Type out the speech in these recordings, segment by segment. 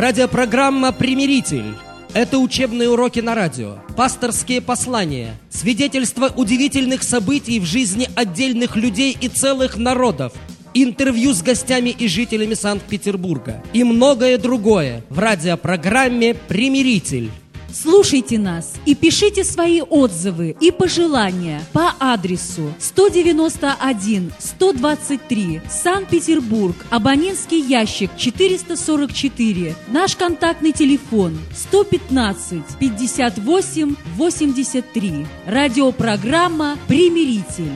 Радиопрограмма «Примиритель». Это учебные уроки на радио, пасторские послания, свидетельства удивительных событий в жизни отдельных людей и целых народов, интервью с гостями и жителями Санкт-Петербурга и многое другое в радиопрограмме «Примиритель». Слушайте нас и пишите свои отзывы и пожелания по адресу 191-123, Санкт-Петербург, абонентский ящик 444, наш контактный телефон 115-58-83, радиопрограмма «Примиритель».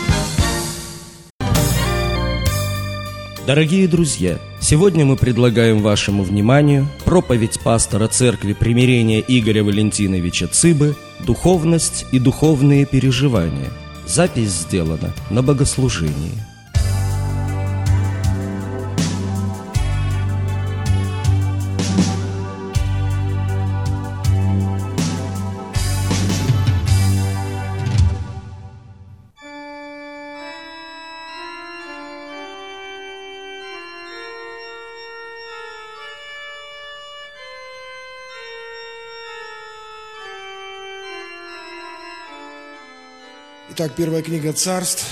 Дорогие друзья, сегодня мы предлагаем вашему вниманию проповедь пастора Церкви Примирения Игоря Валентиновича Цыбы «Духовность и духовные переживания». Запись сделана на богослужении. Итак, первая книга Царств,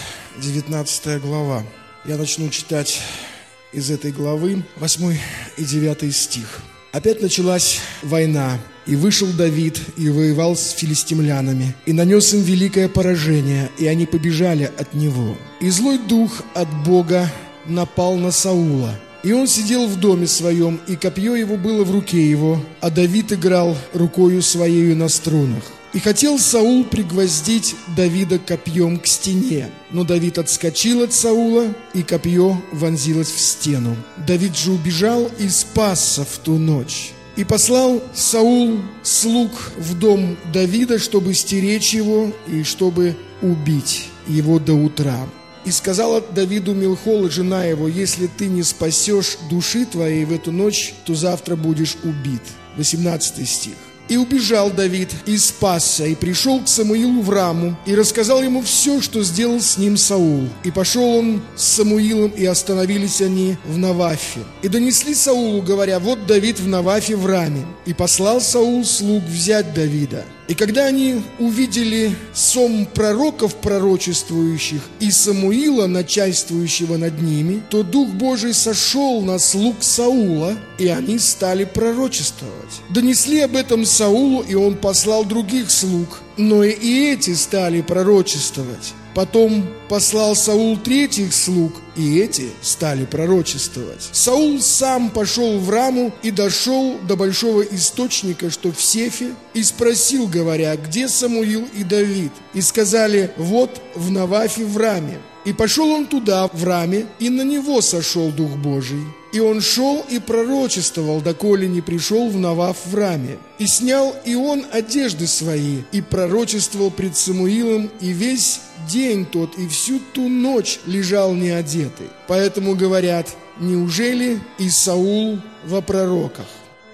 19 глава. Я начну читать из этой главы 8 и 9 стих. «Опять началась война, и вышел Давид, и воевал с филистимлянами, и нанес им великое поражение, и они побежали от него. И злой дух от Бога напал на Саула, и он сидел в доме своем, и копье его было в руке его, а Давид играл рукою своею на струнах. И хотел Саул пригвоздить Давида копьем к стене, но Давид отскочил от Саула, и копье вонзилось в стену. Давид же убежал и спасся в ту ночь. И послал Саул слуг в дом Давида, чтобы стеречь его и чтобы убить его до утра. И сказала Давиду Милхола, жена его: если ты не спасешь души твоей в эту ночь, то завтра будешь убит». 18 стих. «И убежал Давид, и спасся, и пришел к Самуилу в Раму, и рассказал ему все, что сделал с ним Саул. И пошел он с Самуилом, и остановились они в Навафе. И донесли Саулу, говоря: вот Давид в Навафе в Раме. И послал Саул слуг взять Давида. И когда они увидели сон пророков пророчествующих и Самуила, начальствующего над ними, то Дух Божий сошел на слуг Саула, и они стали пророчествовать. Донесли об этом Саулу, и он послал других слуг, но и эти стали пророчествовать. Потом послал Саул третьих слуг, и эти стали пророчествовать. Саул сам пошел в Раму и дошел до большого источника, что в Сефе, и спросил, говоря: где Самуил и Давид? И сказали: вот в Навафе в Раме. И пошел он туда, в Раме, и на него сошел Дух Божий. И он шел и пророчествовал, доколе не пришел в Наваф в Раме. И снял и он одежды свои, и пророчествовал пред Самуилом, и весь день тот и всю ту ночь лежал неодетый. Поэтому говорят: неужели и Саул во пророках?»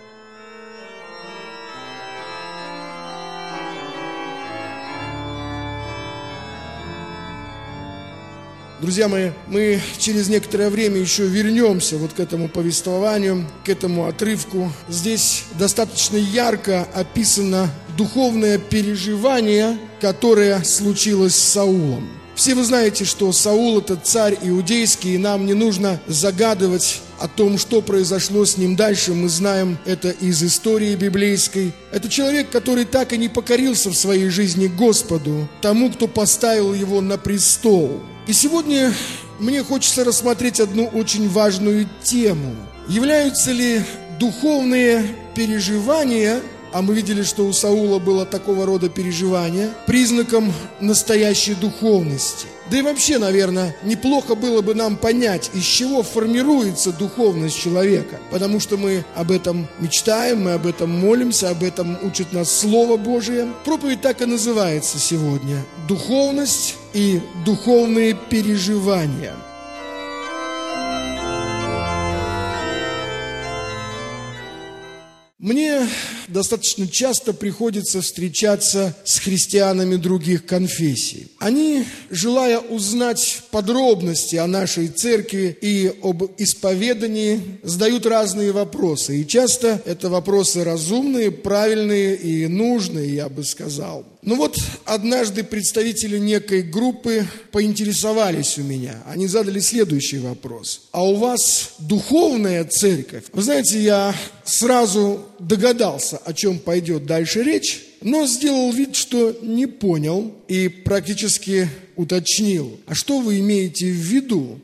Друзья мои, мы через некоторое время еще вернемся вот к этому повествованию, к этому отрывку. Здесь достаточно ярко описано духовное переживание, которое случилось с Саулом. Все вы знаете, что Саул – это царь иудейский, и нам не нужно загадывать о том, что произошло с ним дальше. Мы знаем это из истории библейской. Это человек, который так и не покорился в своей жизни Господу, тому, кто поставил его на престол. И сегодня мне хочется рассмотреть одну очень важную тему. Являются ли духовные переживания, а мы видели, что у Саула было такого рода переживания, признаком настоящей духовности? Да и вообще, наверное, неплохо было бы нам понять, из чего формируется духовность человека. Потому что мы об этом мечтаем, мы об этом молимся, об этом учит нас Слово Божие. Проповедь так и называется сегодня: «Духовность и духовные переживания». Мне достаточно часто приходится встречаться с христианами других конфессий. Они, желая узнать подробности о нашей церкви и об исповедании, задают разные вопросы. И часто это вопросы разумные, правильные и нужные, я бы сказал. Но вот однажды представители некой группы поинтересовались у меня. Они задали следующий вопрос. А у вас духовная церковь? Вы знаете, я сразу догадался, о чем пойдет дальше речь, но сделал вид, что не понял и практически уточнил. А что вы имеете в виду?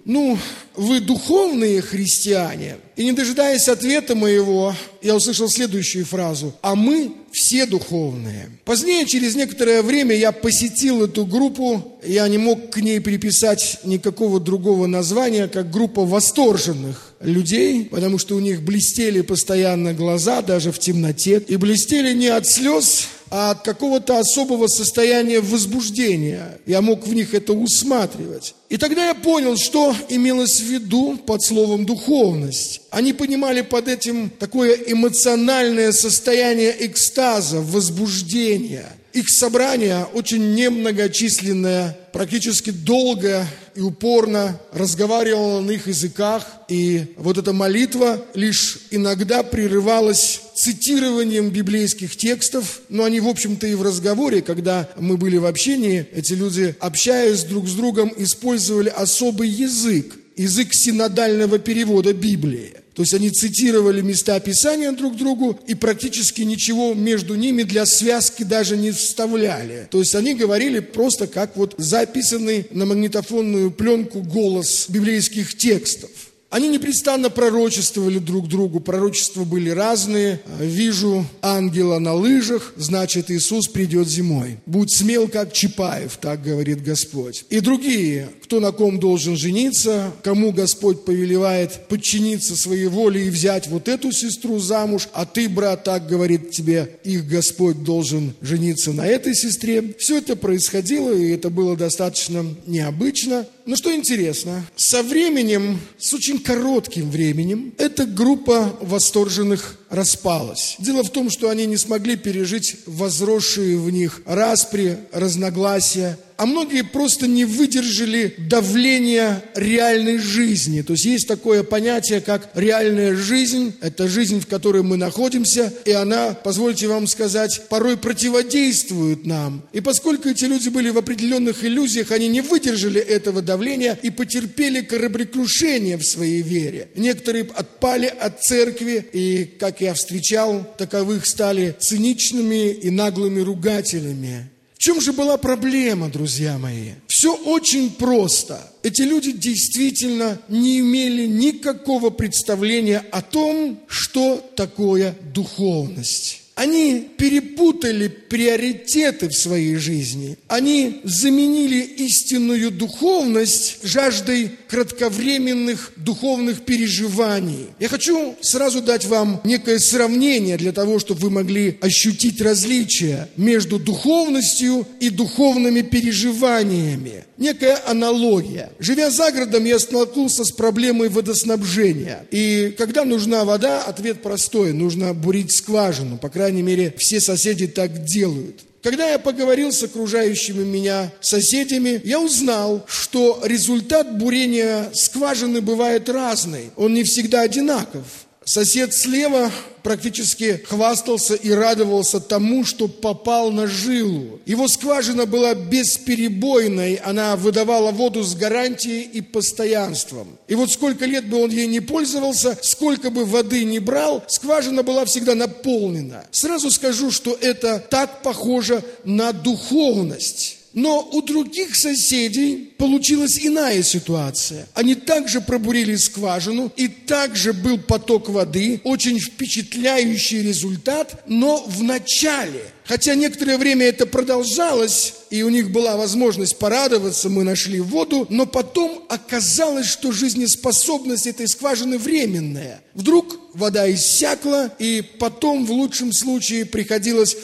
Вы духовные христиане? И не дожидаясь ответа моего, я услышал следующую фразу. А мы все духовные. Позднее, через некоторое время, я посетил эту группу. Я не мог к ней приписать никакого другого названия, как группа восторженных людей, потому что у них блестели постоянно глаза, даже в темноте. И блестели не от слез, а от какого-то особого состояния возбуждения. Я мог в них это усматривать. И тогда я понял, что имелось в виду под словом «духовность». Они понимали под этим такое эмоциональное состояние экстаза, возбуждения. Их собрание, очень немногочисленное, практически долго и упорно разговаривало на их языках. И вот эта молитва лишь иногда прерывалась цитированием библейских текстов. Но они, в общем-то, и в разговоре, когда мы были в общении, эти люди, общаясь друг с другом, использовали особый язык синодального перевода Библии. То есть они цитировали места Писания друг другу и практически ничего между ними для связки даже не вставляли. То есть они говорили просто как вот записанный на магнитофонную пленку голос библейских текстов. Они непрестанно пророчествовали друг другу, пророчества были разные. «Вижу ангела на лыжах, значит, Иисус придет зимой. Будь смел, как Чапаев», так говорит Господь. И другие, кто на ком должен жениться, кому Господь повелевает подчиниться своей воле и взять вот эту сестру замуж, а ты, брат, так говорит тебе, их Господь должен жениться на этой сестре. Все это происходило, и это было достаточно необычно. Но что интересно, со временем, с очень коротким временем, эта группа восторженных распалась. Дело в том, что они не смогли пережить возросшие в них распри, разногласия, а многие просто не выдержали давления реальной жизни. То есть есть такое понятие, как реальная жизнь. Это жизнь, в которой мы находимся, и она, позвольте вам сказать, порой противодействует нам. И поскольку эти люди были в определенных иллюзиях, они не выдержали этого давления и потерпели кораблекрушение в своей вере. Некоторые отпали от церкви, и, как я встречал, таковых стали циничными и наглыми ругателями. В чем же была проблема, друзья мои? Все очень просто. Эти люди действительно не имели никакого представления о том, что такое духовность. Они перепутали приоритеты в своей жизни. Они заменили истинную духовность жаждой кратковременных духовных переживаний. Я хочу сразу дать вам некое сравнение для того, чтобы вы могли ощутить различия между духовностью и духовными переживаниями. Некая аналогия. Живя за городом, я столкнулся с проблемой водоснабжения. И когда нужна вода, ответ простой. Нужно бурить скважину. По крайней мере, все соседи так делают. Когда я поговорил с окружающими меня соседями, я узнал, что результат бурения скважины бывает разный. Он не всегда одинаков. Сосед слева практически хвастался и радовался тому, что попал на жилу. Его скважина была бесперебойной, она выдавала воду с гарантией и постоянством. И вот сколько лет бы он ей не пользовался, сколько бы воды не брал, скважина была всегда наполнена. Сразу скажу, что это так похоже на духовность. Но у других соседей получилась иная ситуация. Они также пробурили скважину, и также был поток воды, очень впечатляющий результат, но в начале. Хотя некоторое время это продолжалось, и у них была возможность порадоваться, мы нашли воду, но потом оказалось, что жизнеспособность этой скважины временная. Вдруг вода иссякла, и потом в лучшем случае приходилось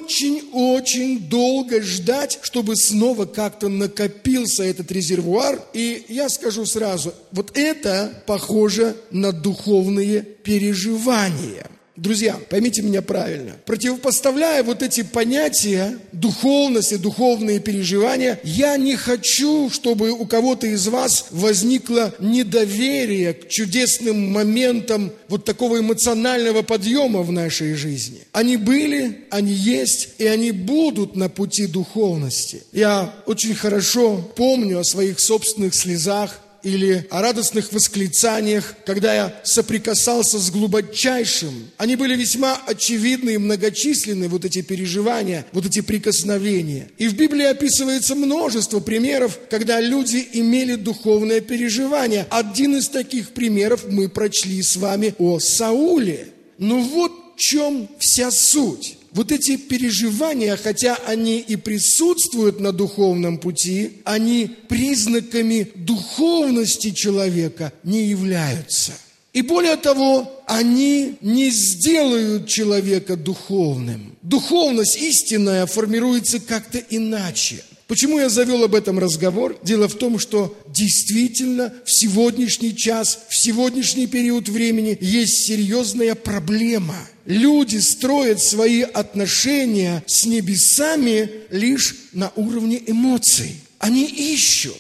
очень-очень долго ждать, чтобы снова как-то накопился этот резервуар. И я скажу сразу, вот это похоже на духовные переживания. Друзья, поймите меня правильно. Противопоставляя вот эти понятия, духовность и духовные переживания, я не хочу, чтобы у кого-то из вас возникло недоверие к чудесным моментам вот такого эмоционального подъема в нашей жизни. Они были, они есть, и они будут на пути духовности. Я очень хорошо помню о своих собственных слезах или о радостных восклицаниях, когда я соприкасался с глубочайшим. Они были весьма очевидны и многочисленны, вот эти переживания, вот эти прикосновения. И в Библии описывается множество примеров, когда люди имели духовное переживание. Один из таких примеров мы прочли с вами о Сауле. Но вот в чем вся суть. Вот эти переживания, хотя они и присутствуют на духовном пути, они признаками духовности человека не являются. И более того, они не сделают человека духовным. Духовность истинная формируется как-то иначе. Почему я завел об этом разговор? Дело в том, что действительно в сегодняшний час, в сегодняшний период времени есть серьезная проблема. Люди строят свои отношения с небесами лишь на уровне эмоций. Они ищут,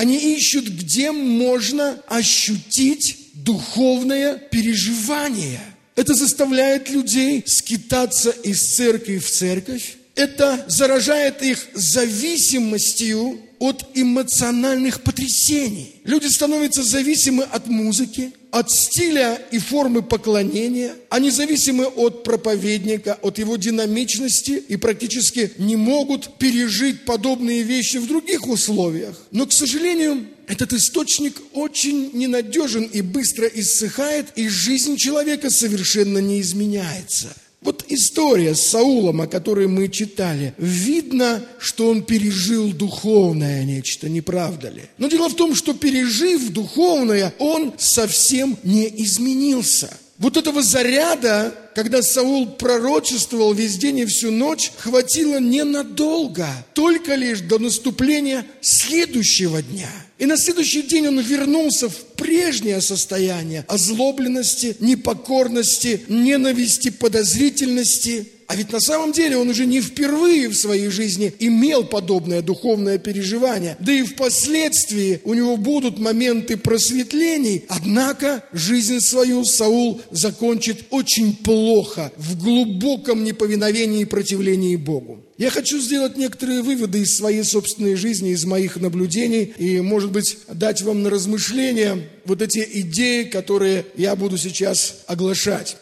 где можно ощутить духовное переживание. Это заставляет людей скитаться из церкви в церковь. Это заражает их зависимостью от эмоциональных потрясений. Люди становятся зависимы от музыки, от стиля и формы поклонения. Они зависимы от проповедника, от его динамичности и практически не могут пережить подобные вещи в других условиях. Но, к сожалению, этот источник очень ненадежен и быстро иссыхает, и жизнь человека совершенно не изменяется. Вот история с Саулом, о которой мы читали, видно, что он пережил духовное нечто, не правда ли? Но дело в том, что пережив духовное, он совсем не изменился. Вот этого заряда, когда Саул пророчествовал весь день и всю ночь, хватило ненадолго, только лишь до наступления следующего дня. И на следующий день он вернулся в прежнее состояние озлобленности, непокорности, ненависти, подозрительности. А ведь на самом деле он уже не впервые в своей жизни имел подобное духовное переживание. Да и впоследствии у него будут моменты просветлений. Однако жизнь свою Саул закончит очень плохо, в глубоком неповиновении и противлении Богу. Я хочу сделать некоторые выводы из своей собственной жизни, из моих наблюдений, и, может быть, дать вам на размышление вот эти идеи, которые я буду сейчас оглашать.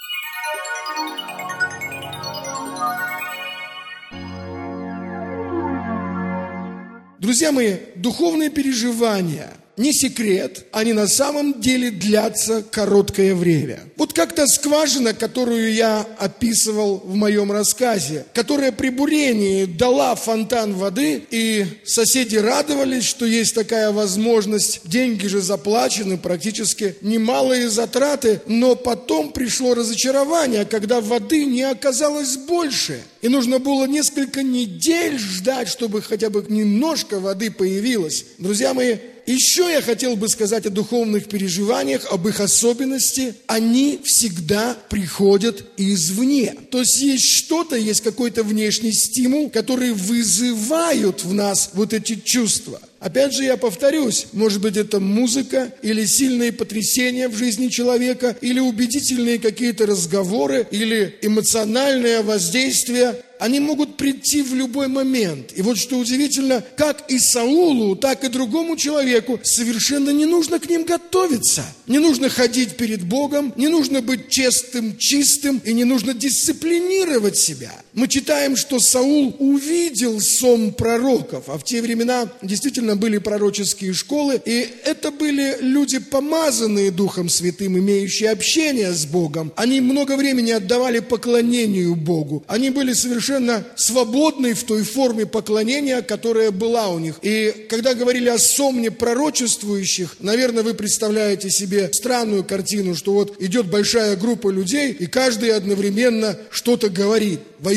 Друзья мои, духовные переживания не секрет, они на самом деле длятся короткое время. Вот как та скважина, которую я описывал в моем рассказе, которая при бурении дала фонтан воды, и соседи радовались, что есть такая возможность, деньги же заплачены, практически немалые затраты, но потом пришло разочарование, когда воды не оказалось больше. И нужно было несколько недель ждать, чтобы хотя бы немножко воды появилось. Друзья мои, еще я хотел бы сказать о духовных переживаниях, об их особенности. Они всегда приходят извне. То есть есть что-то, есть какой-то внешний стимул, который вызывают в нас вот эти чувства. Опять же, я повторюсь, может быть, это музыка, или сильные потрясения в жизни человека, или убедительные какие-то разговоры, или эмоциональное воздействие. Они могут прийти в любой момент. И вот что удивительно, как и Саулу, так и другому человеку совершенно не нужно к ним готовиться. Не нужно ходить перед Богом, не нужно быть честным, чистым, и не нужно дисциплинировать себя. Мы читаем, что Саул увидел сон пророков, а в те времена действительно были пророческие школы, и это были люди, помазанные Духом Святым, имеющие общение с Богом. Они много времени отдавали поклонению Богу. Они были совершенно свободны в той форме поклонения, которая была у них. И когда говорили о сомне пророчествующих, наверное, вы представляете себе странную картину, что вот идет большая группа людей, и каждый одновременно что-то говорит во имя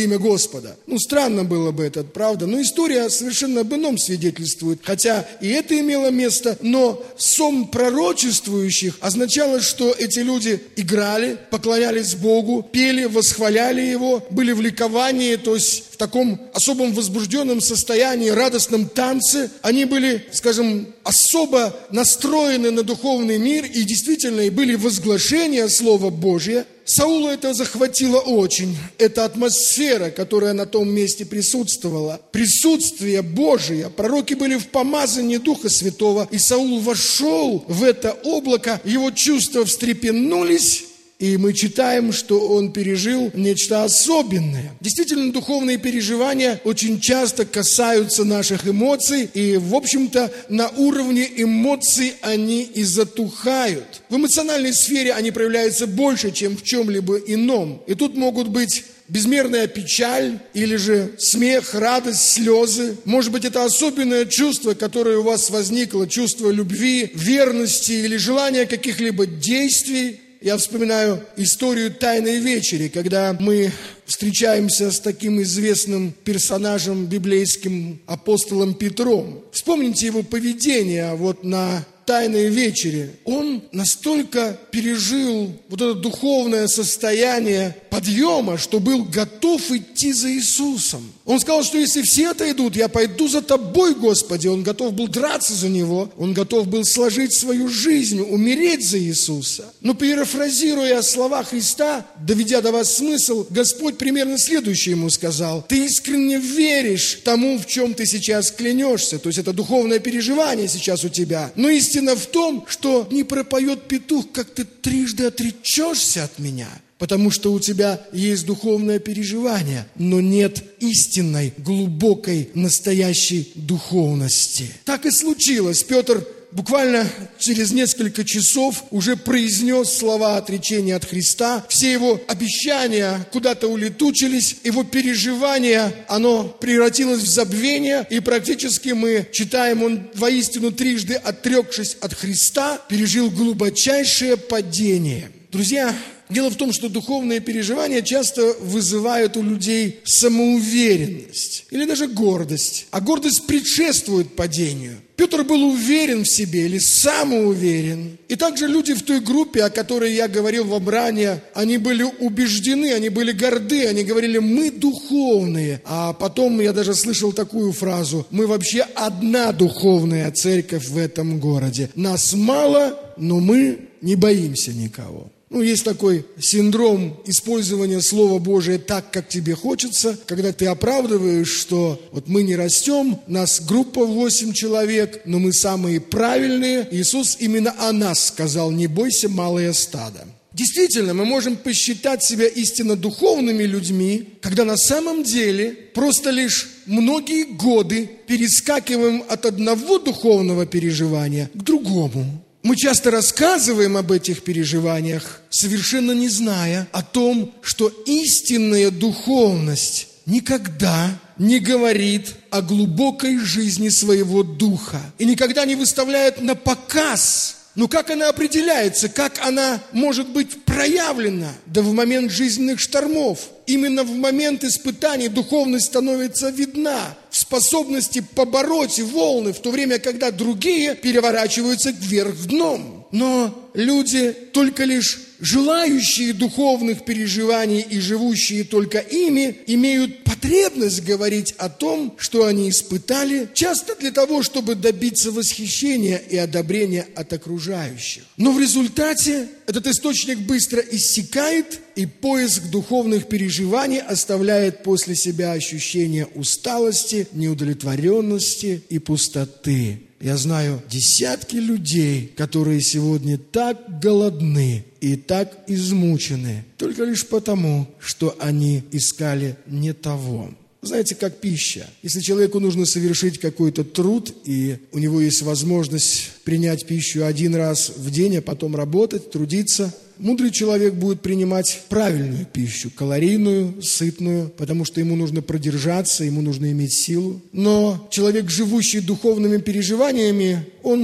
имя Господа. Странно было бы это, правда? Но история совершенно об ином свидетельствует. Хотя и это имело место, но сон пророчествующих означало, что эти люди играли, поклонялись Богу, пели, восхваляли Его, были в ликовании, то есть в таком особом возбужденном состоянии, радостном танце. Они были, скажем, особо настроены на духовный мир, и действительно и были возглашения Слова Божия. Саула это захватило очень. Это атмосфера, которая на том месте присутствовала. Присутствие Божие. Пророки были в помазании Духа Святого. И Саул вошел в это облако, его чувства встрепенулись. И мы читаем, что он пережил нечто особенное. Действительно, духовные переживания очень часто касаются наших эмоций, и, в общем-то, на уровне эмоций они и затухают. В эмоциональной сфере они проявляются больше, чем в чем-либо ином. И тут могут быть безмерная печаль, или же смех, радость, слезы. Может быть, это особенное чувство, которое у вас возникло, чувство любви, верности или желания каких-либо действий. Я вспоминаю историю Тайной вечери, когда мы встречаемся с таким известным персонажем библейским, апостолом Петром. Вспомните его поведение на Тайной вечере. Он настолько пережил это духовное состояние подъема, что был готов идти за Иисусом. Он сказал, что если все отойдут, я пойду за тобой, Господи. Он готов был драться за Него. Он готов был сложить свою жизнь, умереть за Иисуса. Но перефразируя слова Христа, доведя до вас смысл, Господь примерно следующее ему сказал: ты искренне веришь тому, в чем ты сейчас клянешься. То есть это духовное переживание сейчас у тебя. Но истина в том, что не пропоет петух, как ты трижды отречешься от меня. Потому что у тебя есть духовное переживание, но нет истинной, глубокой, настоящей духовности. Так и случилось. Петр буквально через несколько часов уже произнес слова отречения от Христа. Все его обещания куда-то улетучились, его переживание, оно превратилось в забвение. И практически мы читаем, он воистину трижды отрекшись от Христа, пережил глубочайшее падение. Друзья, дело в том, что духовные переживания часто вызывают у людей самоуверенность или даже гордость. А гордость предшествует падению. Петр был уверен в себе или самоуверен. И также люди в той группе, о которой я говорил вам ранее, они были убеждены, они были горды, они говорили: мы духовные. А потом я даже слышал такую фразу: мы вообще одна духовная церковь в этом городе. Нас мало, но мы не боимся никого. Есть такой синдром использования Слова Божия так, как тебе хочется, когда ты оправдываешь, что мы не растем, нас группа 8 человек, но мы самые правильные. Иисус именно о нас сказал: не бойся, малое стадо. Действительно, мы можем посчитать себя истинно духовными людьми, когда на самом деле просто лишь многие годы перескакиваем от одного духовного переживания к другому. Мы часто рассказываем об этих переживаниях, совершенно не зная о том, что истинная духовность никогда не говорит о глубокой жизни своего духа и никогда не выставляет на показ. Но как она определяется, как она может быть проявлена? Да в момент жизненных штормов. Именно в момент испытаний духовность становится видна в способности побороть волны, в то время, когда другие переворачиваются вверх дном. Но люди, только лишь желающие духовных переживаний и живущие только ими, имеют потребность говорить о том, что они испытали, часто для того, чтобы добиться восхищения и одобрения от окружающих. Но в результате этот источник быстро иссякает, и поиск духовных переживаний оставляет после себя ощущение усталости, неудовлетворенности и пустоты. Я знаю десятки людей, которые сегодня так голодны и так измучены, только лишь потому, что они искали не того. Знаете, как пища. Если человеку нужно совершить какой-то труд, и у него есть возможность принять пищу один раз в день, а потом работать, трудиться, мудрый человек будет принимать правильную пищу, калорийную, сытную, потому что ему нужно продержаться, ему нужно иметь силу. Но человек, живущий духовными переживаниями, он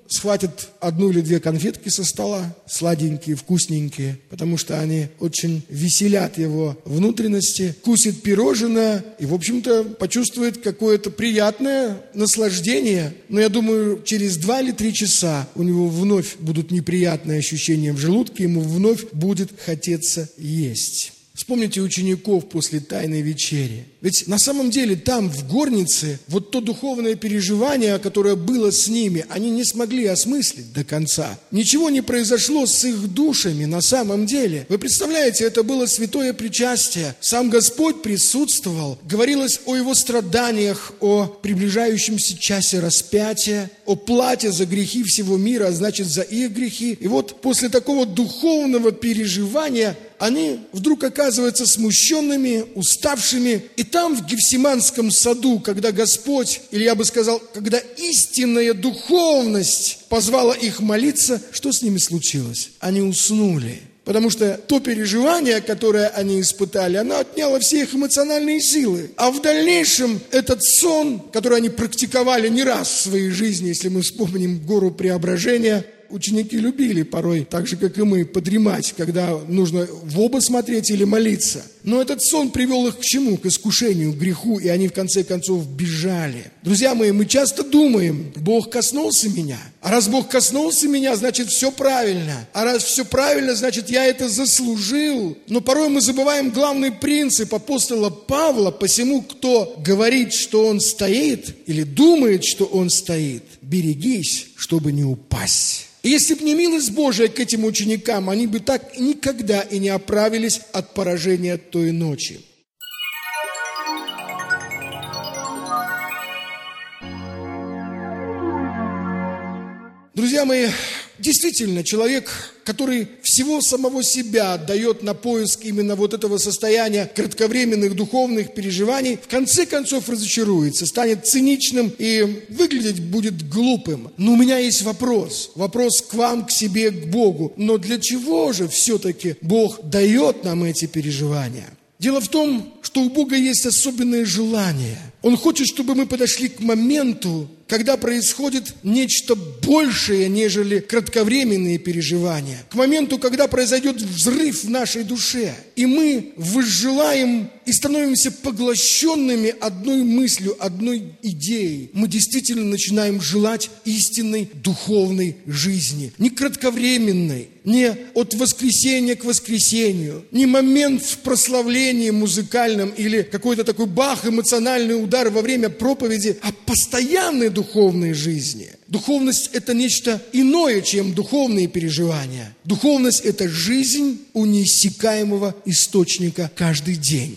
схватит одну или две конфетки со стола, сладенькие, вкусненькие, потому что они очень веселят его внутренности, вкусит пирожное и, в общем-то, почувствует какое-то приятное наслаждение. Но я думаю, через 2 или 3 часа у него вновь будут неприятные ощущения в желудке, ему вновь будет хотеться есть. Вспомните учеников после Тайной вечери. Ведь на самом деле там, в горнице, вот то духовное переживание, которое было с ними, они не смогли осмыслить до конца. Ничего не произошло с их душами на самом деле. Вы представляете, это было святое причастие. Сам Господь присутствовал. Говорилось о его страданиях, о приближающемся часе распятия, о плате за грехи всего мира, а значит за их грехи. И вот после такого духовного переживания они вдруг оказываются смущенными, уставшими. И там, в Гефсиманском саду, когда Господь, или я бы сказал, когда истинная духовность позвала их молиться, что с ними случилось? Они уснули. Потому что то переживание, которое они испытали, оно отняло все их эмоциональные силы. А в дальнейшем этот сон, который они практиковали не раз в своей жизни, если мы вспомним гору Преображения, ученики любили порой, так же, как и мы, подремать, когда нужно в оба смотреть или молиться. Но этот сон привел их к чему? К искушению, к греху, и они в конце концов бежали. Друзья мои, мы часто думаем, Бог коснулся меня. А раз Бог коснулся меня, значит, все правильно. А раз все правильно, значит, я это заслужил. Но порой мы забываем главный принцип апостола Павла: посему, кто говорит, что он стоит, или думает, что он стоит, берегись, чтобы не упасть. И если бы не милость Божия к этим ученикам, они бы так никогда и не оправились от поражения той ночи. Друзья мои, действительно, человек, который всего самого себя отдает на поиск именно вот этого состояния кратковременных духовных переживаний, в конце концов разочаруется, станет циничным и выглядеть будет глупым. Но у меня есть вопрос к вам, к себе, к Богу. Но для чего же все-таки Бог дает нам эти переживания? Дело в том, что у Бога есть особенное желание. Он хочет, чтобы мы подошли к моменту, когда происходит нечто большее, нежели кратковременные переживания. К моменту, когда произойдет взрыв в нашей душе. И мы возжелаем и становимся поглощенными одной мыслью, одной идеей. Мы действительно начинаем желать истинной духовной жизни. Не кратковременной, не от воскресенья к воскресенью, не момент в прославлении музыкальном или какой-то такой бах, эмоциональный удар во время проповеди, а постоянной духовной жизни. Духовность – это нечто иное, чем духовные переживания. Духовность – это жизнь у неиссякаемого источника каждый день.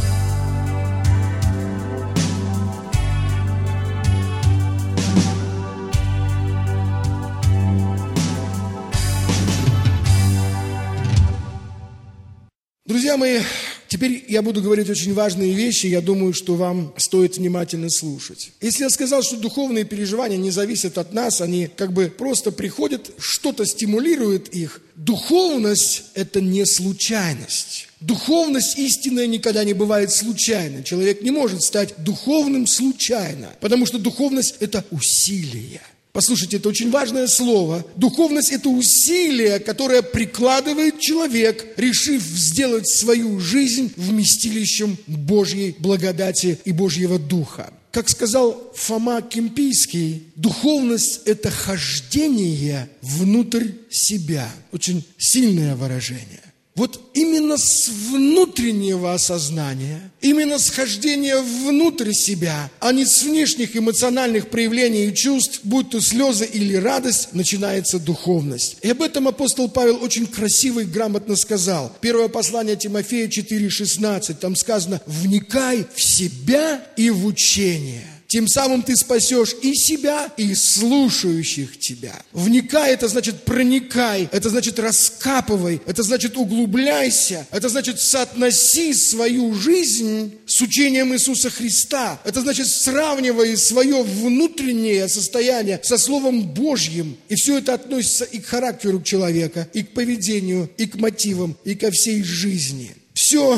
Друзья мои, теперь я буду говорить очень важные вещи, я думаю, что вам стоит внимательно слушать. Если я сказал, что духовные переживания не зависят от нас, они как бы просто приходят, что-то стимулирует их, духовность – это не случайность. Духовность истинная никогда не бывает случайной. Человек не может стать духовным случайно, потому что духовность – это усилие. Послушайте, это очень важное слово. Духовность – это усилие, которое прикладывает человек, решив сделать свою жизнь вместилищем Божьей благодати и Божьего Духа. Как сказал Фома Кимпийский, духовность – это хождение внутрь себя. Очень сильное выражение. Вот именно с внутреннего осознания, именно с хождения внутрь себя, а не с внешних эмоциональных проявлений и чувств, будь то слезы или радость, начинается духовность. И об этом апостол Павел очень красиво и грамотно сказал. Первое послание Тимофея 4,16, там сказано: «Вникай в себя и в учение». Тем самым ты спасешь и себя, и слушающих тебя. Вникай – это значит проникай, это значит раскапывай, это значит углубляйся, это значит соотноси свою жизнь с учением Иисуса Христа. Это значит сравнивай свое внутреннее состояние со Словом Божьим. И все это относится и к характеру человека, и к поведению, и к мотивам, и ко всей жизни. Все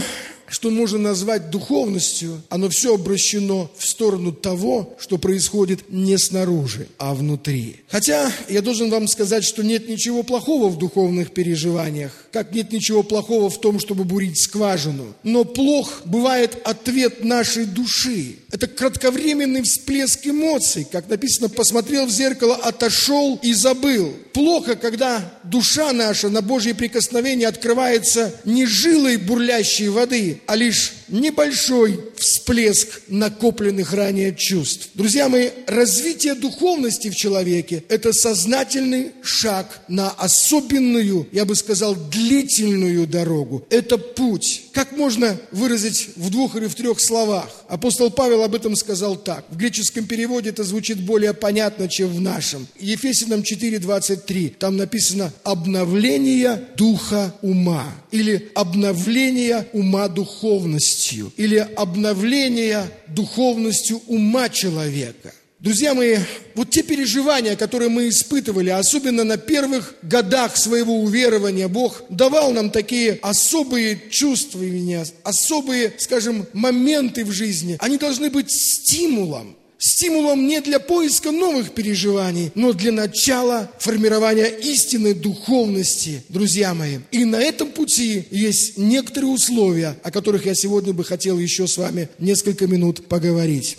что можно назвать духовностью, оно все обращено в сторону того, что происходит не снаружи, а внутри. Хотя я должен вам сказать, что нет ничего плохого в духовных переживаниях, как нет ничего плохого в том, чтобы бурить скважину. Но плох бывает ответ нашей души. Это кратковременный всплеск эмоций, как написано, посмотрел в зеркало, отошел и забыл. Плохо, когда душа наша на Божье прикосновение открывается не жилой бурлящей воды, а лишь небольшой всплеск накопленных ранее чувств. Друзья мои, развитие духовности в человеке – это сознательный шаг на особенную, я бы сказал, длительную дорогу. Это путь. Как можно выразить в 2 или в 3 словах? Апостол Павел об этом сказал так. В греческом переводе это звучит более понятно, чем в нашем. Ефесянам 4:23. Там написано «обновление духа ума» или «обновление ума духовностью» или «обновление духовностью ума человека». Друзья мои, вот те переживания, которые мы испытывали, особенно на первых годах своего уверования, Бог давал нам такие особые чувствования, особые, скажем, моменты в жизни. Они должны быть стимулом. Стимулом не для поиска новых переживаний, но для начала формирования истинной духовности, друзья мои. И на этом пути есть некоторые условия, о которых я сегодня бы хотел еще с вами несколько минут поговорить.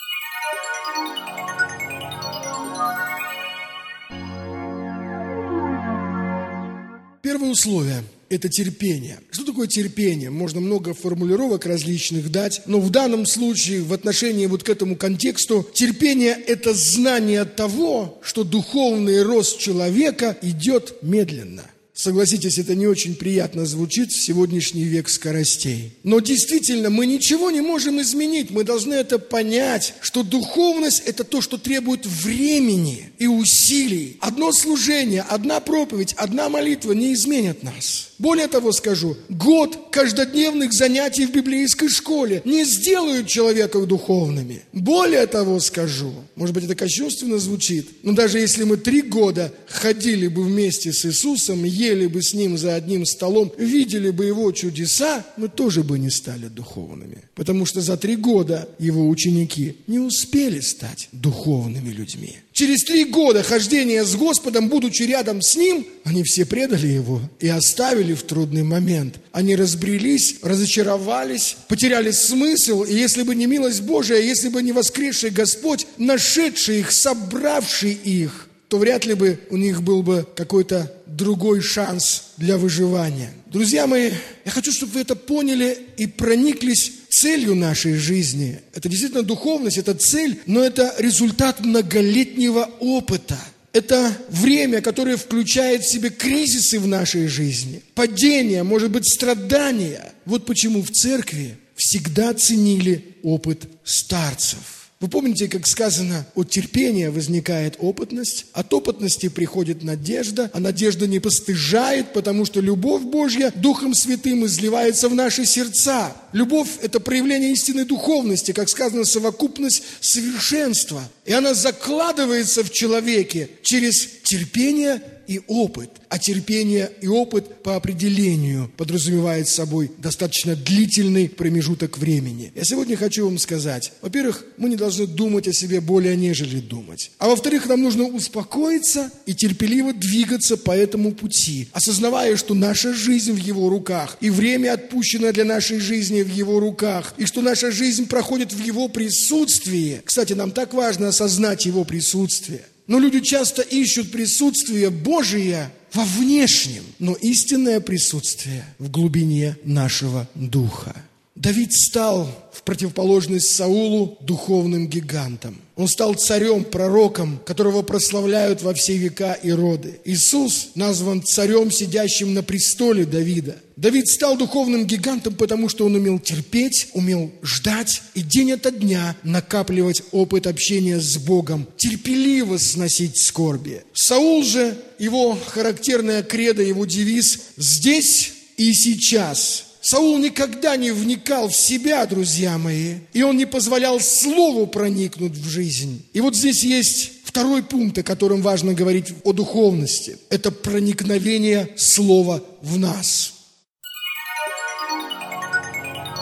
Первое условие – это терпение. Что такое терпение? Можно много формулировок различных дать, но в данном случае, в отношении вот к этому контексту, терпение – это знание того, что духовный рост человека идет медленно. Согласитесь, это не очень приятно звучит в сегодняшний век скоростей. Но действительно, мы ничего не можем изменить. Мы должны это понять, что духовность – это то, что требует времени и усилий. Одно служение, одна проповедь, одна молитва не изменят нас. Более того скажу, год каждодневных занятий в библейской школе не сделают человека духовными. Более того скажу, может быть, это кощунственно звучит, но даже если мы 3 года ходили бы вместе с Иисусом, ели бы с Ним за одним столом, видели бы Его чудеса, мы тоже бы не стали духовными. Потому что за 3 года Его ученики не успели стать духовными людьми. Через 3 года хождения с Господом, будучи рядом с Ним, они все предали Его и оставили в трудный момент. Они разбрелись, разочаровались, потеряли смысл, и если бы не милость Божия, если бы не воскресший Господь, нашедший их, собравший их, то вряд ли бы у них был бы какой-то другой шанс для выживания. Друзья мои, я хочу, чтобы вы это поняли и прониклись целью нашей жизни. Это действительно духовность, это цель, но это результат многолетнего опыта. Это время, которое включает в себе кризисы в нашей жизни, падения, может быть, страдания. Вот почему в церкви всегда ценили опыт старцев. Вы помните, как сказано, от терпения возникает опытность, от опытности приходит надежда, а надежда не постыжает, потому что любовь Божья Духом Святым изливается в наши сердца. Любовь – это проявление истинной духовности, как сказано, совокупность совершенства. И она закладывается в человеке через терпение и опыт. А терпение и опыт по определению подразумевает собой достаточно длительный промежуток времени. Я сегодня хочу вам сказать, во-первых, мы не должны думать о себе более, нежели думать. А во-вторых, нам нужно успокоиться и терпеливо двигаться по этому пути, осознавая, что наша жизнь в Его руках, и время, отпущенное для нашей жизни, в Его руках, и что наша жизнь проходит в Его присутствии. Кстати, нам так важно осознать Его присутствие. Но люди часто ищут присутствие Божие во внешнем, но истинное присутствие в глубине нашего духа. Давид стал в противоположность Саулу духовным гигантом. Он стал царем, пророком, которого прославляют во все века и роды. Иисус назван царем, сидящим на престоле Давида. Давид стал духовным гигантом, потому что он умел терпеть, умел ждать и день ото дня накапливать опыт общения с Богом, терпеливо сносить скорби. Саул же, его характерная кредо, его девиз «здесь и сейчас». Саул никогда не вникал в себя, друзья мои, и он не позволял слову проникнуть в жизнь. И вот здесь есть второй пункт, о котором важно говорить о духовности. Это проникновение слова в нас.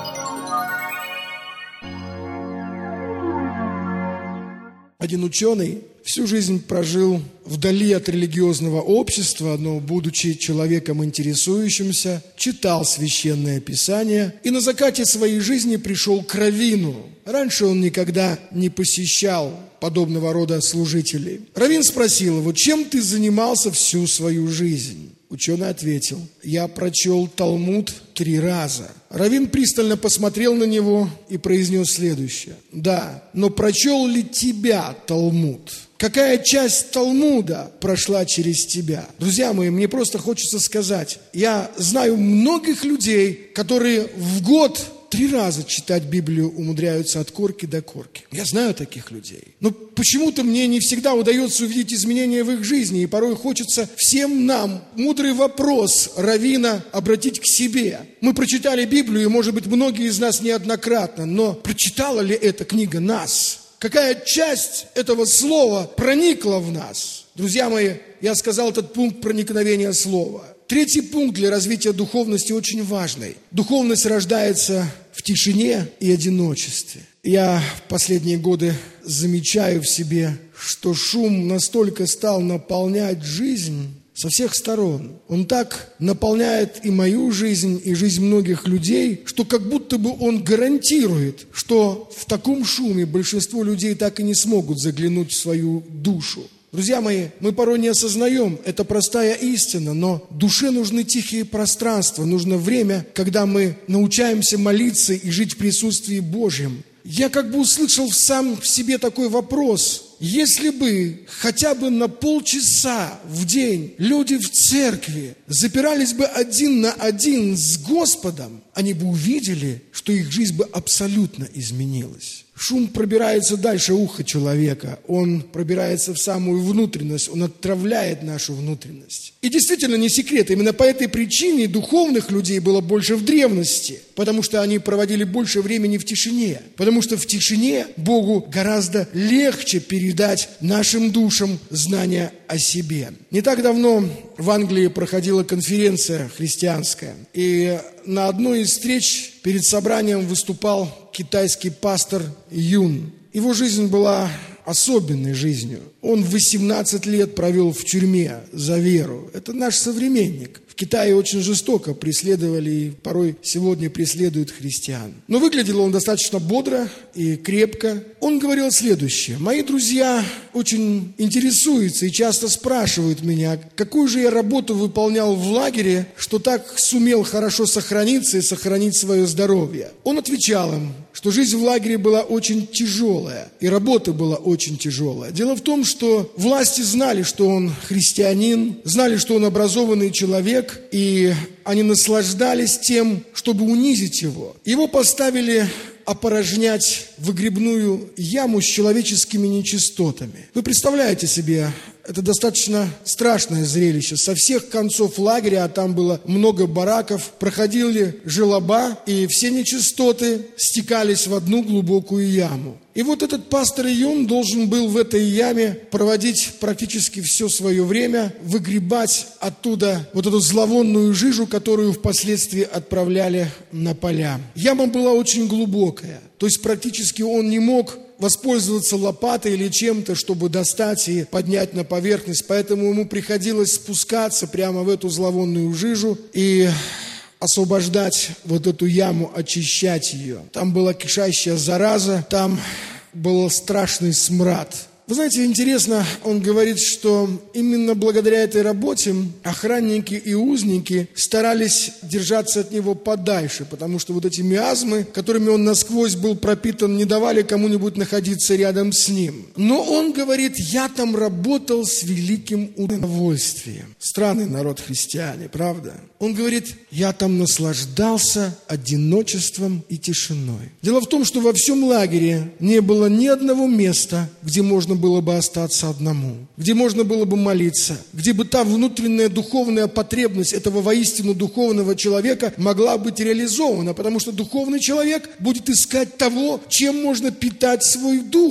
Один ученый всю жизнь прожил вдали от религиозного общества, но, будучи человеком интересующимся, читал Священное Писание и на закате своей жизни пришел к раввину. Раньше он никогда не посещал подобного рода служителей. Раввин спросил его: чем ты занимался всю свою жизнь? Ученый ответил: я прочел Талмуд 3 раза. Раввин пристально посмотрел на него и произнес следующее: да, но прочел ли тебя Талмуд? Какая часть Талмуда прошла через тебя? Друзья мои, мне просто хочется сказать, я знаю многих людей, которые в год 3 раза читать Библию умудряются от корки до корки. Я знаю таких людей. Но почему-то мне не всегда удается увидеть изменения в их жизни, и порой хочется всем нам мудрый вопрос раввина обратить к себе. Мы прочитали Библию, и, может быть, многие из нас неоднократно, но прочитала ли эта книга нас? Какая часть этого слова проникла в нас? Друзья мои, я сказал этот пункт проникновения слова. 3-й пункт для развития духовности очень важный. Духовность рождается в тишине и одиночестве. Я в последние годы замечаю в себе, что шум настолько стал наполнять жизнь со всех сторон. Он так наполняет и мою жизнь, и жизнь многих людей, что как будто бы он гарантирует, что в таком шуме большинство людей так и не смогут заглянуть в свою душу. Друзья мои, мы порой не осознаем, это простая истина, но душе нужны тихие пространства, нужно время, когда мы научаемся молиться и жить в присутствии Божьем. Я как бы услышал сам в себе такой вопрос: если бы хотя бы на полчаса в день люди в церкви запирались бы 1 на 1 с Господом, они бы увидели, что их жизнь бы абсолютно изменилась. Шум пробирается дальше уха человека, он пробирается в самую внутренность, он отравляет нашу внутренность. И действительно не секрет, именно по этой причине духовных людей было больше в древности, потому что они проводили больше времени в тишине, потому что в тишине Богу гораздо легче передать нашим душам знания о себе. Не так давно в Англии проходила конференция христианская, и на одной из встреч перед собранием выступал китайский пастор Юн. Его жизнь была особенной жизнью. Он 18 лет провел в тюрьме за веру. Это наш современник. В Китае очень жестоко преследовали и порой сегодня преследуют христиан. Но выглядел он достаточно бодро и крепко. Он говорил следующее: мои друзья очень интересуются и часто спрашивают меня, какую же я работу выполнял в лагере, что так сумел хорошо сохраниться и сохранить свое здоровье. Он отвечал им, что жизнь в лагере была очень тяжелая, и работа была очень тяжелая. Дело в том, что власти знали, что он христианин, знали, что он образованный человек, и они наслаждались тем, чтобы унизить его. Его поставили опорожнять выгребную яму с человеческими нечистотами. Вы представляете себе, это достаточно страшное зрелище. Со всех концов лагеря, а там было много бараков, проходили желоба, и все нечистоты стекались в одну глубокую яму. И вот этот пастор Юн должен был в этой яме проводить практически все свое время, выгребать оттуда вот эту зловонную жижу, которую впоследствии отправляли на поля. Яма была очень глубокая, то есть практически он не мог воспользоваться лопатой или чем-то, чтобы достать и поднять на поверхность, поэтому ему приходилось спускаться прямо в эту зловонную жижу и освобождать вот эту яму, очищать ее. Там была кишащая зараза, там был страшный смрад. Вы знаете, интересно, он говорит, что именно благодаря этой работе охранники и узники старались держаться от него подальше, потому что вот эти миазмы, которыми он насквозь был пропитан, не давали кому-нибудь находиться рядом с ним. Но он говорит: я там работал с великим удовольствием. Странный народ христиане, правда? Он говорит: я там наслаждался одиночеством и тишиной. Дело в том, что во всем лагере не было ни одного места, где можно было бы остаться одному, где можно было бы молиться, где бы та внутренняя духовная потребность этого воистину духовного человека могла быть реализована, потому что духовный человек будет искать того, чем можно питать свой дух.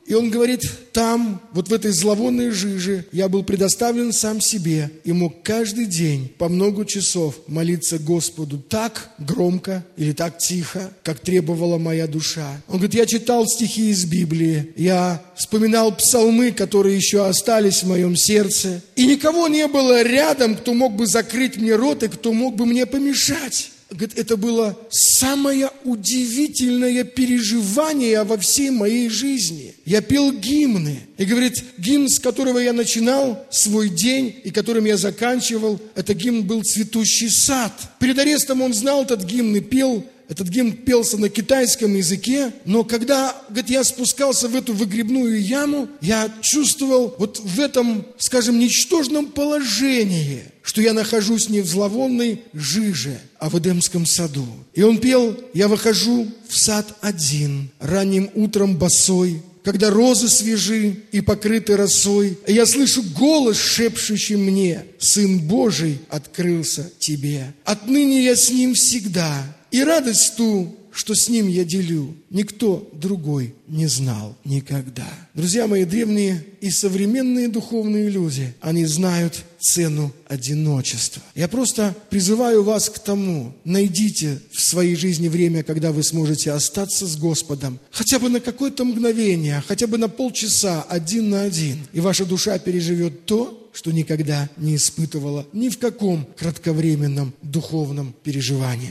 И он говорит, там, вот в этой зловонной жиже, я был предоставлен сам себе и мог каждый день по много часов молиться Господу так громко или так тихо, как требовала моя душа. Он говорит, я читал стихи из Библии, я вспоминал псалмы, которые еще остались в моем сердце, и никого не было рядом, кто мог бы закрыть мне рот и кто мог бы мне помешать. Говорит, это было самое удивительное переживание во всей моей жизни. Я пел гимны. И говорит, гимн, с которого я начинал свой день и которым я заканчивал, это гимн был «Цветущий сад». Перед арестом он знал этот гимн и пел. Этот гимн пелся на китайском языке, но когда, говорит, я спускался в эту выгребную яму, я чувствовал вот в этом, скажем, ничтожном положении, что я нахожусь не в зловонной жиже, а в Эдемском саду. И он пел, я выхожу в сад один, ранним утром босой, когда розы свежи и покрыты росой, и я слышу голос, шепчущий мне, Сын Божий открылся тебе. Отныне я с ним всегда, и радость ту, что с ним я делю, никто другой не знал никогда. Друзья мои, древние и современные духовные люди, они знают цену одиночества. Я просто призываю вас к тому, найдите в своей жизни время, когда вы сможете остаться с Господом, хотя бы на какое-то мгновение, хотя бы на полчаса, один на один, и ваша душа переживет то, что никогда не испытывала ни в каком кратковременном духовном переживании.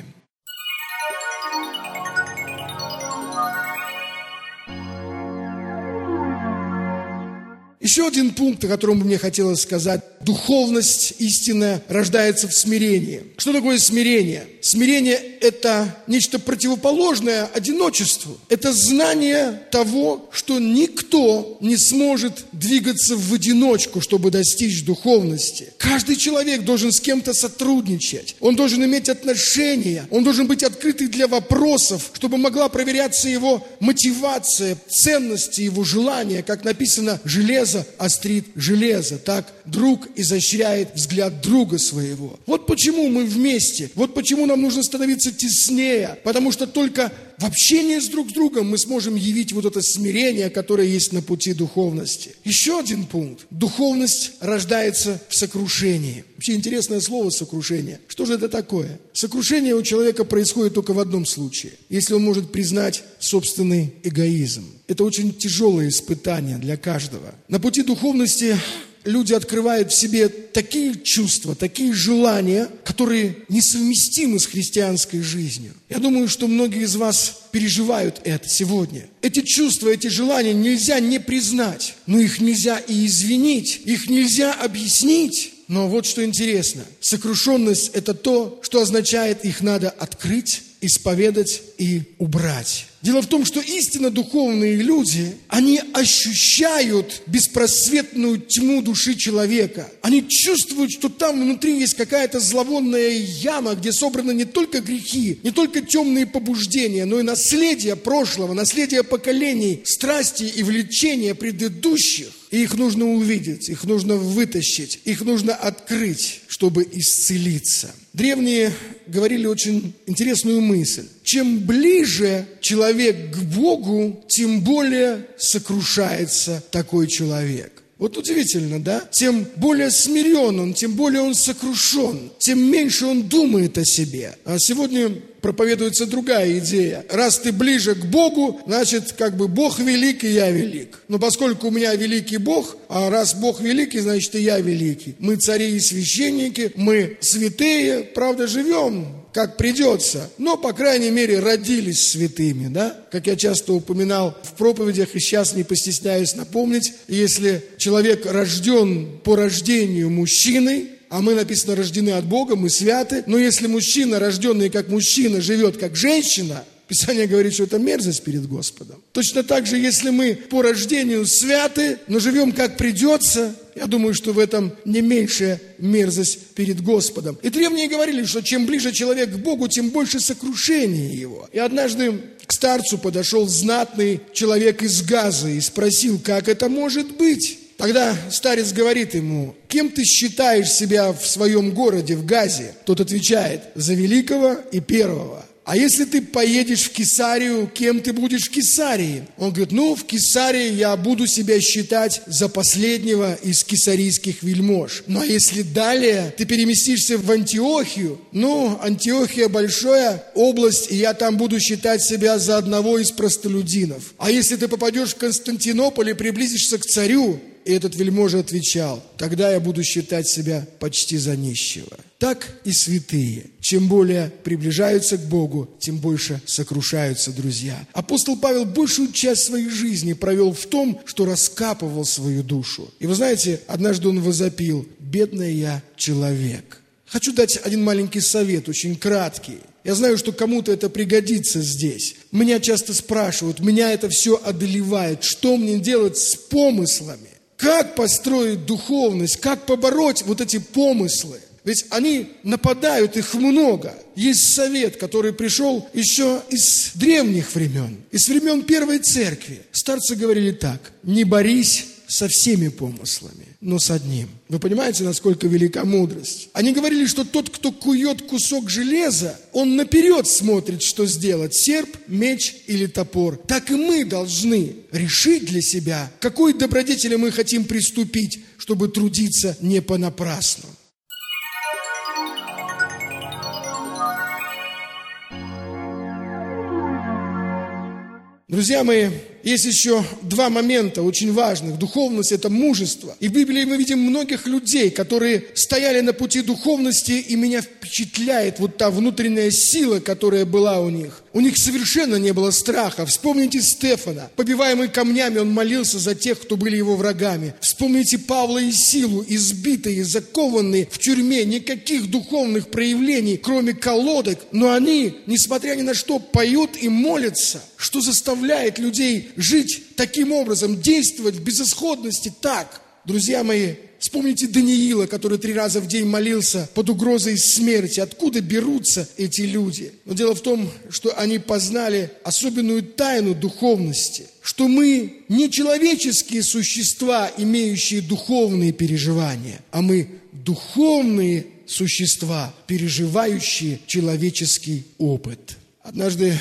Еще один пункт, о котором мне хотелось сказать. Духовность истинная рождается в смирении. Что такое смирение? Смирение – это нечто противоположное одиночеству. Это знание того, что никто не сможет двигаться в одиночку, чтобы достичь духовности. Каждый человек должен с кем-то сотрудничать. Он должен иметь отношения. Он должен быть открытый для вопросов, чтобы могла проверяться его мотивация, ценности, его желания. Как написано, железо острит железо, так друг изощряет взгляд друга своего. Вот почему мы вместе, вот почему нам нужно становиться теснее, потому что только в общении с друг с другом мы сможем явить вот это смирение, которое есть на пути духовности. Еще один пункт. Духовность рождается в сокрушении. Вообще интересное слово «сокрушение». Что же это такое? Сокрушение у человека происходит только в одном случае, если он может признать собственный эгоизм. Это очень тяжелое испытание для каждого. На пути духовности люди открывают в себе такие чувства, такие желания, которые несовместимы с христианской жизнью. Я думаю, что многие из вас переживают это сегодня. Эти чувства, эти желания нельзя не признать, но их нельзя и извинить, их нельзя объяснить. Но вот что интересно. Сокрушенность – это то, что означает, их надо открыть, исповедать и убрать. Дело в том, что истинно духовные люди, они ощущают беспросветную тьму души человека. Они чувствуют, что там внутри есть какая-то зловонная яма, где собраны не только грехи, не только темные побуждения, но и наследие прошлого, наследие поколений, страсти и влечения предыдущих. И их нужно увидеть, их нужно вытащить, их нужно открыть, чтобы исцелиться. Древние говорили очень интересную мысль. Чем ближе человек к Богу, тем более сокрушается такой человек. Вот удивительно, да? Тем более смирен он, тем более он сокрушен, тем меньше он думает о себе. А сегодня проповедуется другая идея. Раз ты ближе к Богу, значит, как бы Бог велик, и я велик. Но поскольку у меня великий Бог, а раз Бог великий, значит, и я великий. Мы цари и священники, мы святые, правда, живем как придется, но, по крайней мере, родились святыми, да? Как я часто упоминал в проповедях, и сейчас не постесняюсь напомнить, если человек рожден по рождению мужчиной, а мы, написано, рождены от Бога, мы святы, но если мужчина, рожденный как мужчина, живет как женщина, Писание говорит, что это мерзость перед Господом. Точно так же, если мы по рождению святы, но живем как придется, я думаю, что в этом не меньшая мерзость перед Господом. И древние говорили, что чем ближе человек к Богу, тем больше сокрушения его. И однажды к старцу подошел знатный человек из Газы и спросил, как это может быть? Тогда старец говорит ему, кем ты считаешь себя в своем городе, в Газе? Тот отвечает, за великого и первого. а если ты поедешь в Кесарию, кем ты будешь в Кесарии? Он говорит, в Кесарии я буду себя считать за последнего из кесарийских вельмож. Ну, а если далее ты переместишься в Антиохию, Антиохия большая область, и я там буду считать себя за одного из простолюдинов. А если ты попадешь в Константинополь и приблизишься к царю, и этот вельможа отвечал, тогда я буду считать себя почти за нищего. Так и святые. Чем более приближаются к Богу, тем больше сокрушаются, друзья. Апостол Павел большую часть своей жизни провел в том, что раскапывал свою душу. И вы знаете, однажды он возопил: «Бедный я человек». Хочу дать один маленький совет, очень краткий. Я знаю, что кому-то это пригодится здесь. Меня часто спрашивают, меня это все одолевает, что мне делать с помыслами? Как построить духовность, как побороть вот эти помыслы? Ведь они нападают, их много. Есть совет, который пришел еще из древних времен, из времен Первой Церкви. Старцы говорили так: не борись со всеми помыслами, но с одним. Вы понимаете, насколько велика мудрость? Они говорили, что тот, кто кует кусок железа, он наперед смотрит, что сделать: серп, меч или топор. Так и мы должны решить для себя, к какой добродетели мы хотим приступить, чтобы трудиться не понапрасну. Друзья мои, есть еще два момента очень важных. Духовность – это мужество. И в Библии мы видим многих людей, которые стояли на пути духовности, и меня впечатляет вот та внутренняя сила, которая была у них. У них совершенно не было страха. Вспомните Стефана. Побиваемый камнями, он молился за тех, кто были его врагами. Вспомните Павла и Силу, избитые, закованные в тюрьме. Никаких духовных проявлений, кроме колодок. Но они, несмотря ни на что, поют и молятся, что заставляет людей жить таким образом, действовать в безысходности так. Друзья мои, вспомните Даниила, который 3 раза в день молился под угрозой смерти. Откуда берутся эти люди? Но дело в том, что они познали особенную тайну духовности, что мы не человеческие существа, имеющие духовные переживания, а мы духовные существа, переживающие человеческий опыт. Однажды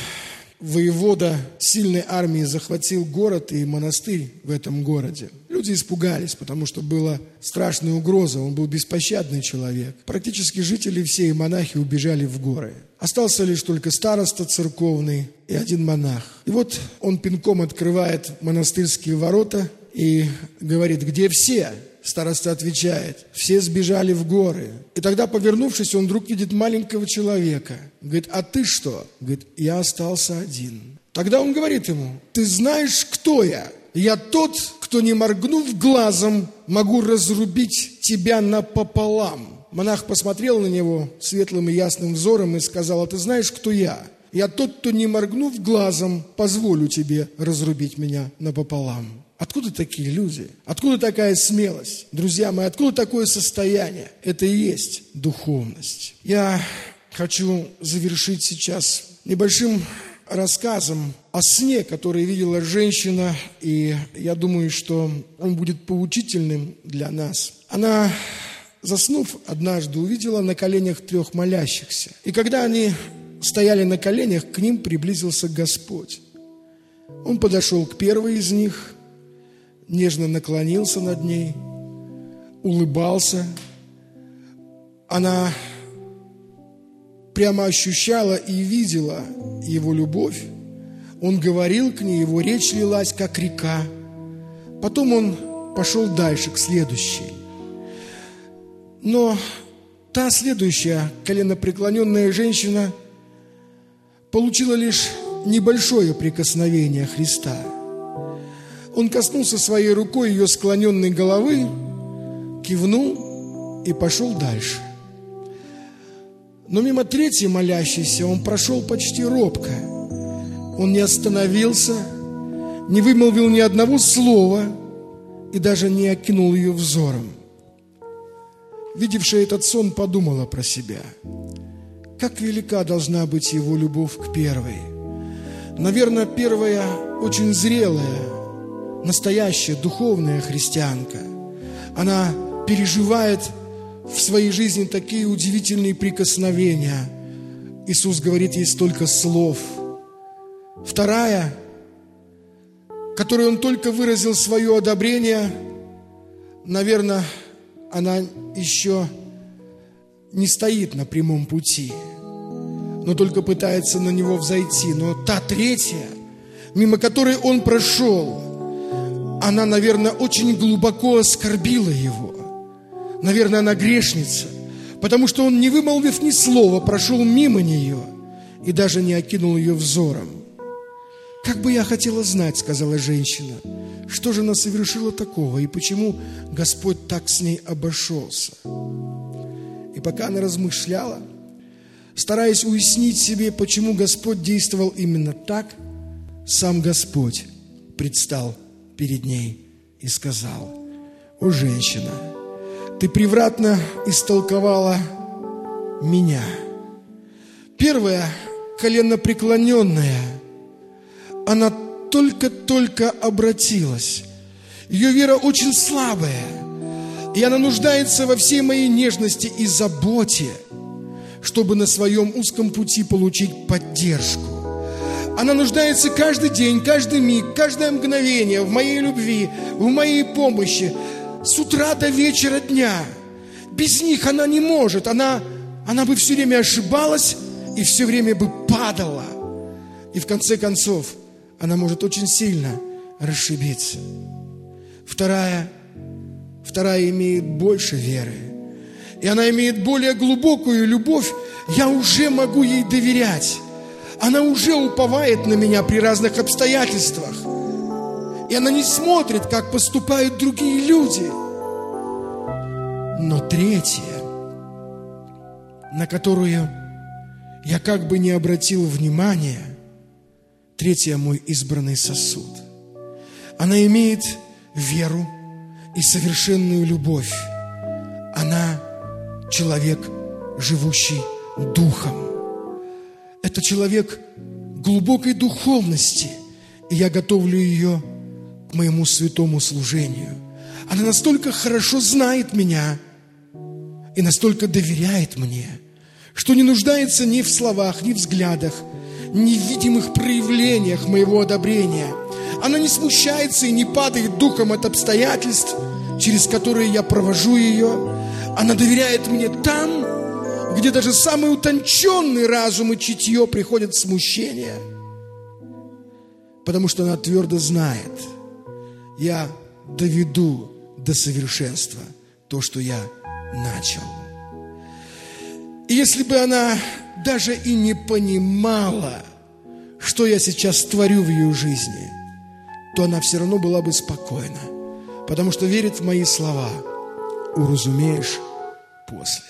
воевода сильной армии захватил город и монастырь в этом городе. Люди испугались, потому что была страшная угроза. Он был беспощадный человек. Практически жители все и монахи убежали в горы. Остался лишь только староста церковный и один монах. И вот он пинком открывает монастырские ворота и говорит: «Где все?» Староста отвечает: «Все сбежали в горы». И тогда, повернувшись, он вдруг видит маленького человека. Говорит: «А ты что?» Говорит: «Я остался один». Тогда он говорит ему: «Ты знаешь, кто я? Я тот, кто, не моргнув глазом, могу разрубить тебя напополам». Монах посмотрел на него светлым и ясным взором и сказал: «А ты знаешь, кто я? Я тот, кто, не моргнув глазом, позволю тебе разрубить меня напополам». Откуда такие люди? Откуда такая смелость? Друзья мои, откуда такое состояние? Это и есть духовность. Я хочу завершить сейчас небольшим рассказом о сне, который видела женщина, и я думаю, что он будет поучительным для нас. Она, заснув однажды, увидела на коленях 3 молящихся. И когда они стояли на коленях, к ним приблизился Господь. Он подошел к первой из них, нежно наклонился над ней, улыбался. Она прямо ощущала и видела его любовь. Он говорил к ней, его речь лилась, как река. Потом он пошел дальше, к следующей. Но та следующая коленопреклоненная женщина получила лишь небольшое прикосновение Христа. Он коснулся своей рукой ее склоненной головы, кивнул и пошел дальше. Но мимо 3-й молящейся он прошел почти робко. Он не остановился, не вымолвил ни одного слова и даже не окинул ее взором. Видевшая этот сон подумала про себя: как велика должна быть его любовь к первой. Наверное, первая очень зрелая, настоящая духовная христианка. Она переживает в своей жизни такие удивительные прикосновения Иисус говорит ей столько слов. Вторая, которой Он только выразил свое одобрение, наверное, она еще не стоит на прямом пути, но только пытается на него взойти. Но та третья, мимо которой Он прошел, она, наверное, очень глубоко оскорбила его. Наверное, она грешница, потому что Он, не вымолвив ни слова, прошел мимо нее и даже не окинул ее взором. «Как бы я хотела знать, — сказала женщина, — что же она совершила такого, и почему Господь так с ней обошелся?» И пока она размышляла, стараясь уяснить себе, почему Господь действовал именно так, сам Господь предстал перед ней и сказал: «О, женщина, ты превратно истолковала меня. Первая, коленопреклоненная, она только-только обратилась. Ее вера очень слабая, и она нуждается во всей моей нежности и заботе, чтобы на своем узком пути получить поддержку. Она нуждается каждый день, каждый миг, каждое мгновение в моей любви, в моей помощи, с утра до вечера дня. Без них она не может, она бы все время ошибалась и все время бы падала. И в конце концов, она может очень сильно расшибиться. Вторая имеет больше веры, и она имеет более глубокую любовь. Я уже могу ей доверять. Она уже уповает на меня при разных обстоятельствах. И она не смотрит, как поступают другие люди. Но третья, на которую я как бы не обратил внимания, третья — мой избранный сосуд. Она имеет веру и совершенную любовь. Она человек, живущий духом. Это человек глубокой духовности, и я готовлю ее к моему святому служению. Она настолько хорошо знает меня и настолько доверяет мне, что не нуждается ни в словах, ни в взглядах, ни в видимых проявлениях моего одобрения. Она не смущается и не падает духом от обстоятельств, через которые я провожу ее. Она доверяет мне там, где даже самый утонченный разум и чутье приходят в смущение, потому что она твердо знает: я доведу до совершенства то, что я начал. И если бы она даже и не понимала, что я сейчас творю в ее жизни, то она все равно была бы спокойна, потому что верит в мои слова: уразумеешь после.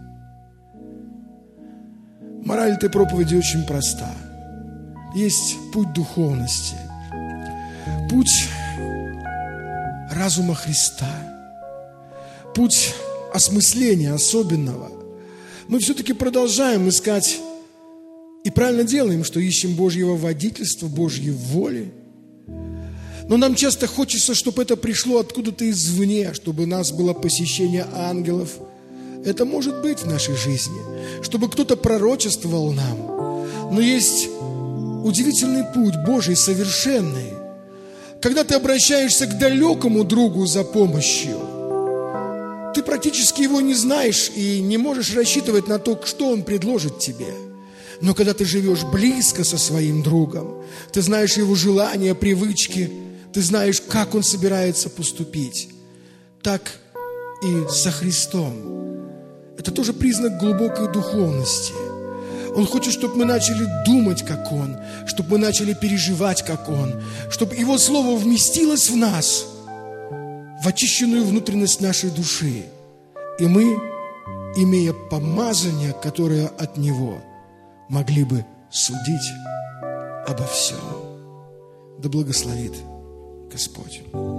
Мораль этой проповеди очень проста. Есть путь духовности, путь разума Христа, путь осмысления особенного. Мы все-таки продолжаем искать и правильно делаем, что ищем Божьего водительства, Божьей воли. Но нам часто хочется, чтобы это пришло откуда-то извне, чтобы у нас было посещение ангелов. Это может быть в нашей жизни, чтобы кто-то пророчествовал нам. Но есть удивительный путь Божий, совершенный, когда ты обращаешься к далекому другу за помощью. Ты практически его не знаешь и не можешь рассчитывать на то, что он предложит тебе. Но когда ты живешь близко со своим другом, ты знаешь его желания, привычки, ты знаешь, как он собирается поступить. Так и со Христом. Это тоже признак глубокой духовности. Он хочет, чтобы мы начали думать, как Он, чтобы мы начали переживать, как Он, чтобы Его Слово вместилось в нас, в очищенную внутренность нашей души. И мы, имея помазание, которое от Него, могли бы судить обо всем. Да благословит Господь.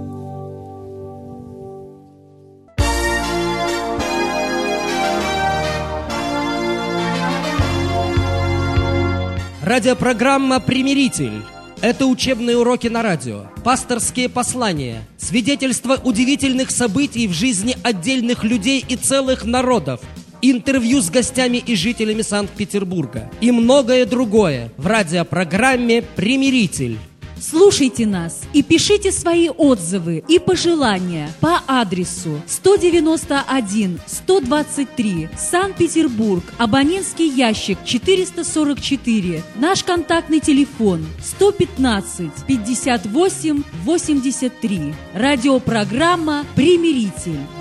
Радиопрограмма «Примиритель». Это учебные уроки на радио, пасторские послания, свидетельства удивительных событий в жизни отдельных людей и целых народов, интервью с гостями и жителями Санкт-Петербурга и многое другое в радиопрограмме «Примиритель». Слушайте нас и пишите свои отзывы и пожелания по адресу 191-123, Санкт-Петербург, абонентский ящик 444, наш контактный телефон 115-58-83. Радиопрограмма «Примиритель».